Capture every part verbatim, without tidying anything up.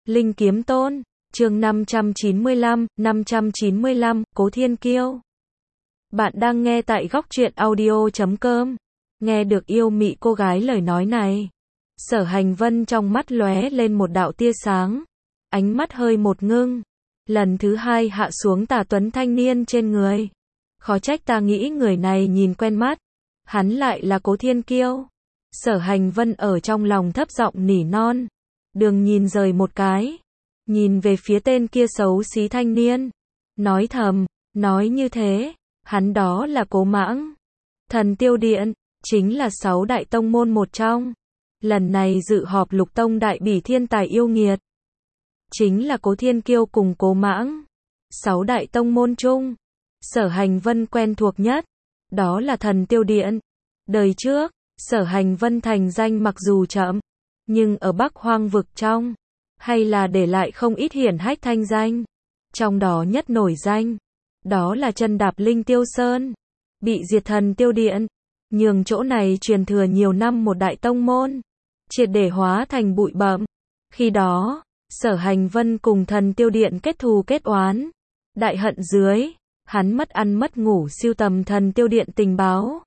Linh Kiếm Tôn, chương năm trăm chín mươi lăm, năm trăm chín mươi lăm, Cố Thiên Kiêu. Bạn đang nghe tại góc truyện audio chấm com. Nghe được yêu mị cô gái lời nói này, Sở Hành Vân trong mắt lóe lên một đạo tia sáng, ánh mắt hơi một ngưng, lần thứ hai hạ xuống tà tuấn thanh niên trên người. Khó trách ta nghĩ người này nhìn quen mắt, hắn lại là Cố Thiên Kiêu. Sở Hành Vân ở trong lòng thấp giọng nỉ non, đường nhìn rời một cái, nhìn về phía tên kia xấu xí thanh niên, nói thầm, nói như thế, hắn đó là Cố Mãng. Thần Tiêu Điện, chính là sáu đại tông môn một trong. Lần này dự họp lục tông đại bỉ thiên tài yêu nghiệt, chính là Cố Thiên Kiêu cùng Cố Mãng. Sáu đại tông môn chung, Sở Hành Vân quen thuộc nhất, đó là Thần Tiêu Điện. Đời trước, Sở Hành Vân thành danh mặc dù chậm, nhưng ở Bắc Hoang vực trong, hay là để lại không ít hiển hách thanh danh. Trong đó nhất nổi danh, đó là chân đạp Linh Tiêu Sơn, bị diệt Thần Tiêu Điện, nhường chỗ này truyền thừa nhiều năm một đại tông môn, triệt để hóa thành bụi bặm. Khi đó, Sở Hành Vân cùng Thần Tiêu Điện kết thù kết oán, đại hận dưới, hắn mất ăn mất ngủ sưu tầm Thần Tiêu Điện tình báo,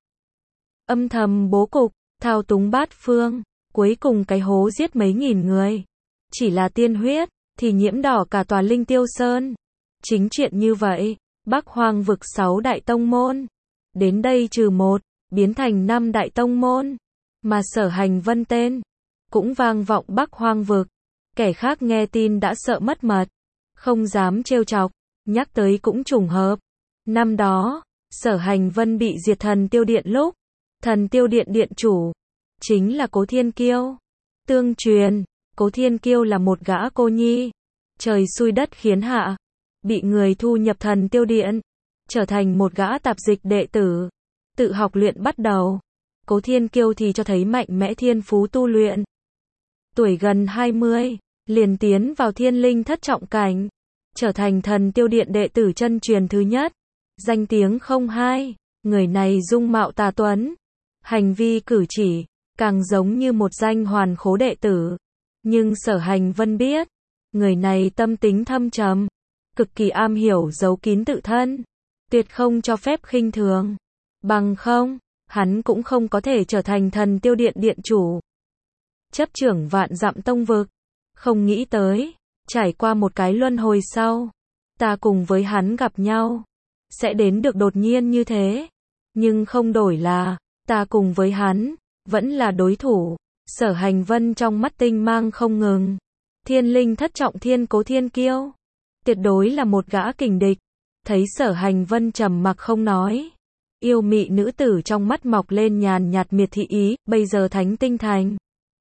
âm thầm bố cục, thao túng bát phương, cuối cùng cái hố giết mấy nghìn người. Chỉ là tiên huyết, thì nhiễm đỏ cả tòa Linh Tiêu Sơn. Chính chuyện như vậy, Bắc Hoang vực sáu đại tông môn, đến đây trừ một, biến thành năm đại tông môn. Mà Sở Hành Vân tên, cũng vang vọng Bắc Hoang vực. Kẻ khác nghe tin đã sợ mất mật, không dám trêu chọc, nhắc tới cũng trùng hợp. Năm đó, Sở Hành Vân bị diệt Thần Tiêu Điện lúc, Thần Tiêu Điện điện chủ, chính là Cố Thiên Kiêu. Tương truyền, Cố Thiên Kiêu là một gã cô nhi, trời xui đất khiến hạ, bị người thu nhập Thần Tiêu Điện, trở thành một gã tạp dịch đệ tử, tự học luyện bắt đầu. Cố Thiên Kiêu thì cho thấy mạnh mẽ thiên phú tu luyện. Tuổi gần hai mươi, liền tiến vào thiên linh thất trọng cảnh, trở thành Thần Tiêu Điện đệ tử chân truyền thứ nhất, danh tiếng không hai. Người này dung mạo tà tuấn, hành vi cử chỉ, càng giống như một danh hoàn khố đệ tử. Nhưng Sở Hành Vân biết, người này tâm tính thâm trầm, cực kỳ am hiểu giấu kín tự thân, tuyệt không cho phép khinh thường. Bằng không, hắn cũng không có thể trở thành Thần Tiêu Điện điện chủ, chấp trưởng vạn dặm tông vực. Không nghĩ tới, trải qua một cái luân hồi sau, ta cùng với hắn gặp nhau, sẽ đến được đột nhiên như thế. Nhưng không đổi là, ta cùng với hắn, vẫn là đối thủ. Sở Hành Vân trong mắt tinh mang không ngừng. Thiên linh thất trọng thiên Cố Thiên Kiêu, tuyệt đối là một gã kình địch. Thấy Sở Hành Vân trầm mặc không nói, yêu mị nữ tử trong mắt mọc lên nhàn nhạt miệt thị ý. Bây giờ Thánh Tinh Thành,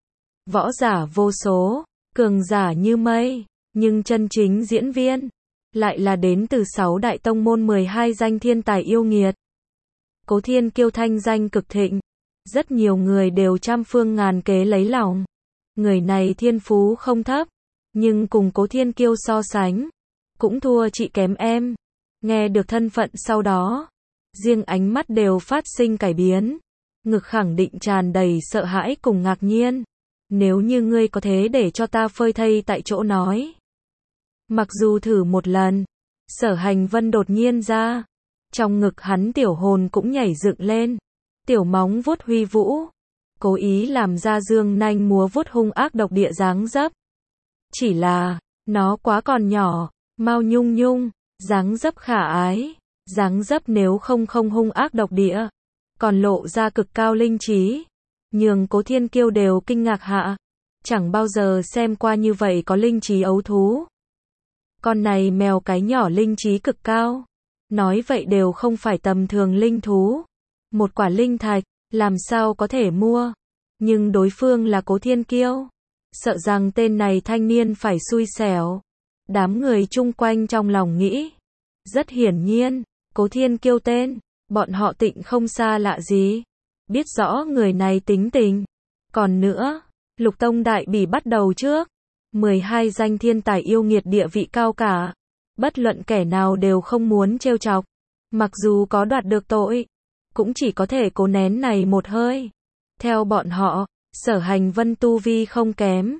võ giả vô số, cường giả như mây, nhưng chân chính diễn viên, lại là đến từ sáu đại tông môn mười hai danh thiên tài yêu nghiệt. Cố Thiên Kiêu thanh danh cực thịnh, rất nhiều người đều trăm phương ngàn kế lấy lòng. Người này thiên phú không thấp, nhưng cùng Cố Thiên Kiêu so sánh, cũng thua chị kém em. Nghe được thân phận sau đó, riêng ánh mắt đều phát sinh cải biến, ngực khẳng định tràn đầy sợ hãi cùng ngạc nhiên. Nếu như ngươi có thế để cho ta phơi thây tại chỗ nói. Mặc dù thử một lần, Sở Hành Vân đột nhiên ra, trong ngực hắn tiểu hồn cũng nhảy dựng lên, tiểu móng vuốt huy vũ, cố ý làm ra dương nanh múa vuốt hung ác độc địa dáng dấp. Chỉ là, nó quá còn nhỏ, mau nhung nhung, dáng dấp khả ái, dáng dấp nếu không không hung ác độc địa, còn lộ ra cực cao linh trí, nhường Cố Thiên Kiêu đều kinh ngạc hạ, chẳng bao giờ xem qua như vậy có linh trí ấu thú. Con này mèo cái nhỏ linh trí cực cao, nói vậy đều không phải tầm thường linh thú. Một quả linh thạch, làm sao có thể mua, nhưng đối phương là Cố Thiên Kiêu, sợ rằng tên này thanh niên phải xui xẻo. Đám người chung quanh trong lòng nghĩ, rất hiển nhiên, Cố Thiên Kiêu tên, bọn họ tịnh không xa lạ gì, biết rõ người này tính tình. Còn nữa, lục tông đại bỉ bắt đầu trước, mười hai danh thiên tài yêu nghiệt địa vị cao cả, bất luận kẻ nào đều không muốn trêu chọc, mặc dù có đoạt được tội, cũng chỉ có thể cố nén này một hơi. Theo bọn họ, Sở Hành Vân tu vi không kém,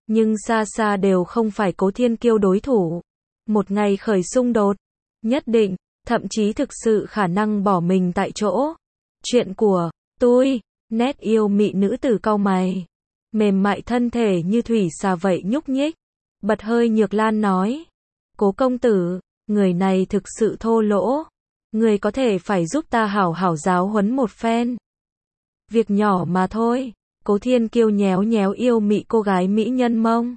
nhưng xa xa đều không phải Cố Thiên Kiêu đối thủ. Một ngày khởi xung đột, nhất định, thậm chí thực sự khả năng bỏ mình tại chỗ. Chuyện của tôi, nét yêu mị nữ tử cau mày, mềm mại thân thể như thủy xà vậy nhúc nhích. Bật hơi Nhược Lan nói, Cố công tử, người này thực sự thô lỗ. Người có thể phải giúp ta hảo hảo giáo huấn một phen. Việc nhỏ mà thôi. Cố Thiên Kiêu nhéo nhéo yêu mị cô gái mỹ nhân mông.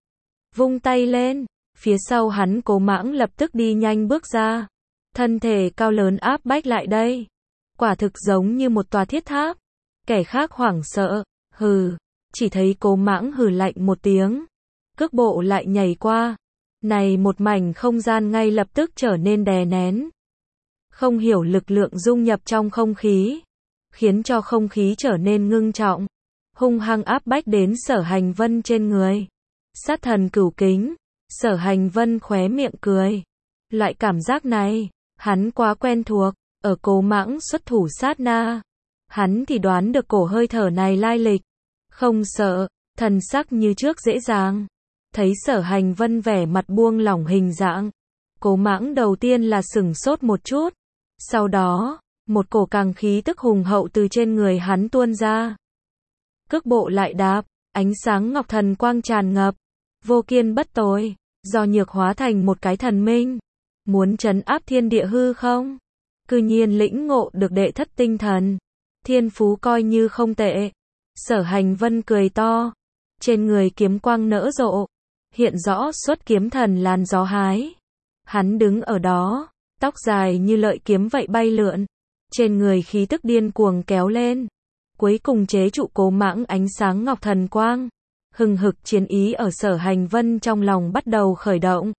Vung tay lên, phía sau hắn Cố Mãng lập tức đi nhanh bước ra. Thân thể cao lớn áp bách lại đây. Quả thực giống như một tòa thiết tháp. Kẻ khác hoảng sợ, hừ, chỉ thấy Cố Mãng hừ lạnh một tiếng. Cước bộ lại nhảy qua. Này một mảnh không gian ngay lập tức trở nên đè nén. Không hiểu lực lượng dung nhập trong không khí, khiến cho không khí trở nên ngưng trọng, hung hăng áp bách đến Sở Hành Vân trên người. Sát thần cửu kính, Sở Hành Vân khóe miệng cười. Loại cảm giác này, hắn quá quen thuộc, ở Cố Mãng xuất thủ sát na. Hắn thì đoán được cổ hơi thở này lai lịch. Không sợ, thần sắc như trước dễ dàng. Thấy Sở Hành Vân vẻ mặt buông lỏng hình dạng. Cố Mãng đầu tiên là sửng sốt một chút. Sau đó, một cổ càng khí tức hùng hậu từ trên người hắn tuôn ra. Cước bộ lại đạp, ánh sáng ngọc thần quang tràn ngập. Vô kiên bất tồi, do nhược hóa thành một cái thần minh. Muốn trấn áp thiên địa hư không? Cư nhiên lĩnh ngộ được đệ thất tinh thần. Thiên phú coi như không tệ. Sở Hành Vân cười to. Trên người kiếm quang nở rộ. Hiện rõ xuất kiếm thần làn gió hái. Hắn đứng ở đó, tóc dài như lợi kiếm vậy bay lượn. Trên người khí tức điên cuồng kéo lên. Cuối cùng chế trụ Cố Mãng ánh sáng ngọc thần quang. Hừng hực chiến ý ở Sở Hành Vân trong lòng bắt đầu khởi động.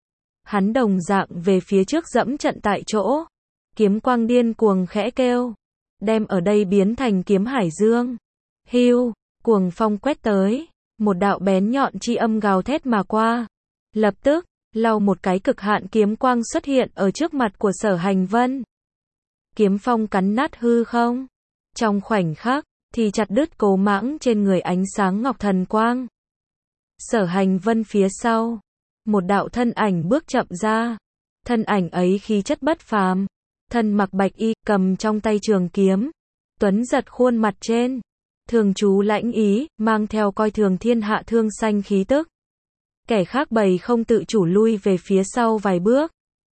Hắn đồng dạng về phía trước dẫm trận tại chỗ. Kiếm quang điên cuồng khẽ kêu. Đem ở đây biến thành kiếm hải dương. Hưu, cuồng phong quét tới. Một đạo bén nhọn chi âm gào thét mà qua. Lập tức, lau một cái cực hạn kiếm quang xuất hiện ở trước mặt của Sở Hành Vân. Kiếm phong cắn nát hư không. Trong khoảnh khắc, thì chặt đứt Cố Mãng trên người ánh sáng ngọc thần quang. Sở Hành Vân phía sau. Một đạo thân ảnh bước chậm ra. Thân ảnh ấy khí chất bất phàm. Thân mặc bạch y, cầm trong tay trường kiếm. Tuấn giật khuôn mặt trên. Thường chú lãnh ý, mang theo coi thường thiên hạ thương xanh khí tức. Kẻ khác bầy không tự chủ lui về phía sau vài bước.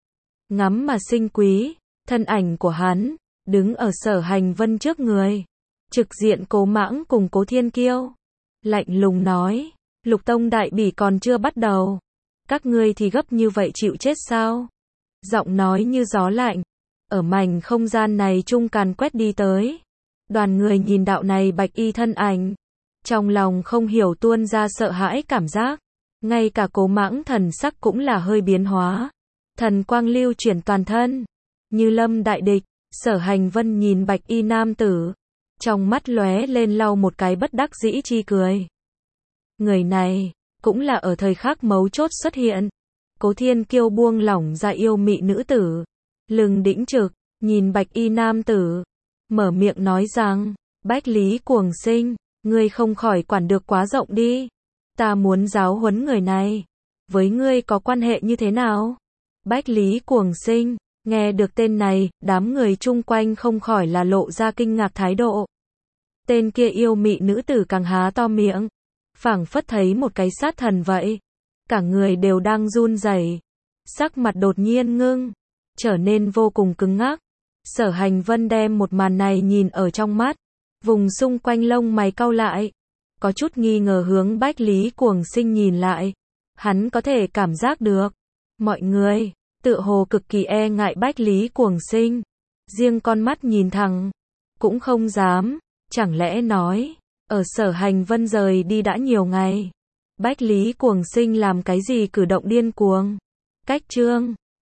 Ngắm mà sinh quý, thân ảnh của hắn, đứng ở Sở Hành Vân trước người. Trực diện Cố Mãng cùng Cố Thiên Kiêu. Lạnh lùng nói, Lục Tông đại bỉ còn chưa bắt đầu. Các ngươi thì gấp như vậy chịu chết sao? Giọng nói như gió lạnh. Ở mảnh không gian này trung càn quét đi tới. Đoàn người nhìn đạo này bạch y thân ảnh. Trong lòng không hiểu tuôn ra sợ hãi cảm giác. Ngay cả Cố Mãng thần sắc cũng là hơi biến hóa. Thần quang lưu chuyển toàn thân. Như lâm đại địch, Sở Hành Vân nhìn bạch y nam tử. Trong mắt lóe lên lau một cái bất đắc dĩ chi cười. Người này, cũng là ở thời khắc mấu chốt xuất hiện. Cố Thiên Kiêu buông lỏng ra yêu mị nữ tử. Lưng đĩnh trực, nhìn bạch y nam tử. Mở miệng nói rằng, Bách Lý Cuồng Sinh, ngươi không khỏi quản được quá rộng đi. Ta muốn giáo huấn người này. Với ngươi có quan hệ như thế nào? Bách Lý Cuồng Sinh, nghe được tên này, đám người chung quanh không khỏi là lộ ra kinh ngạc thái độ. Tên kia yêu mị nữ tử càng há to miệng. Phảng phất thấy một cái sát thần vậy. Cả người đều đang run rẩy. Sắc mặt đột nhiên ngưng. Trở nên vô cùng cứng ngắc. Sở Hành Vân đem một màn này nhìn ở trong mắt. Vùng xung quanh lông mày cau lại. Có chút nghi ngờ hướng Bách Lý Cuồng Sinh nhìn lại. Hắn có thể cảm giác được. Mọi người, tựa hồ cực kỳ e ngại Bách Lý Cuồng Sinh. Riêng con mắt nhìn thẳng. Cũng không dám. Chẳng lẽ nói, ở Sở Hành Vân rời đi đã nhiều ngày. Bách Lý Cuồng Sinh làm cái gì cử động điên cuồng. Cách chương.